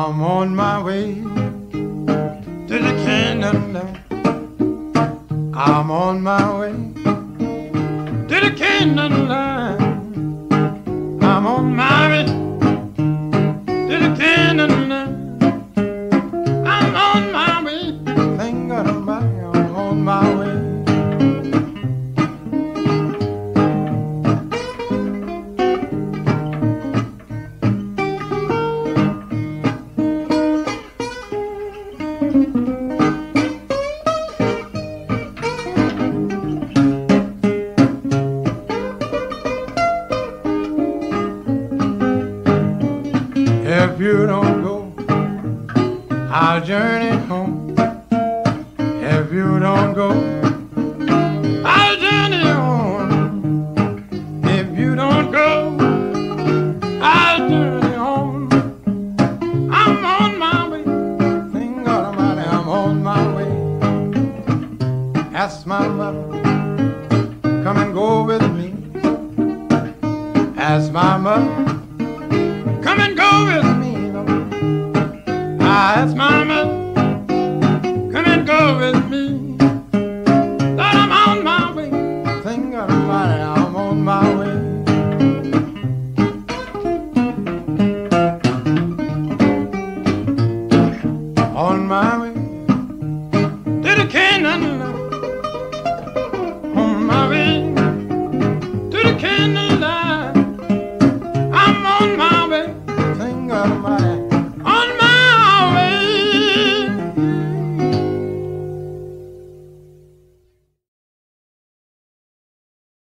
I'm on my way to the candleland. I'm on my way to the candleland. I'm on my way to the candleland. I'm on my way. Thank God Almighty, I'm on my way. If you don't go, I'll journey home. If you don't go, I'll journey home. If you don't go, I'll journey home. I'm on my way. Thank God Almighty, I'm on my way. Ask my mother, come and go with me. Ask my mother, come and go with me, Lord. I ask my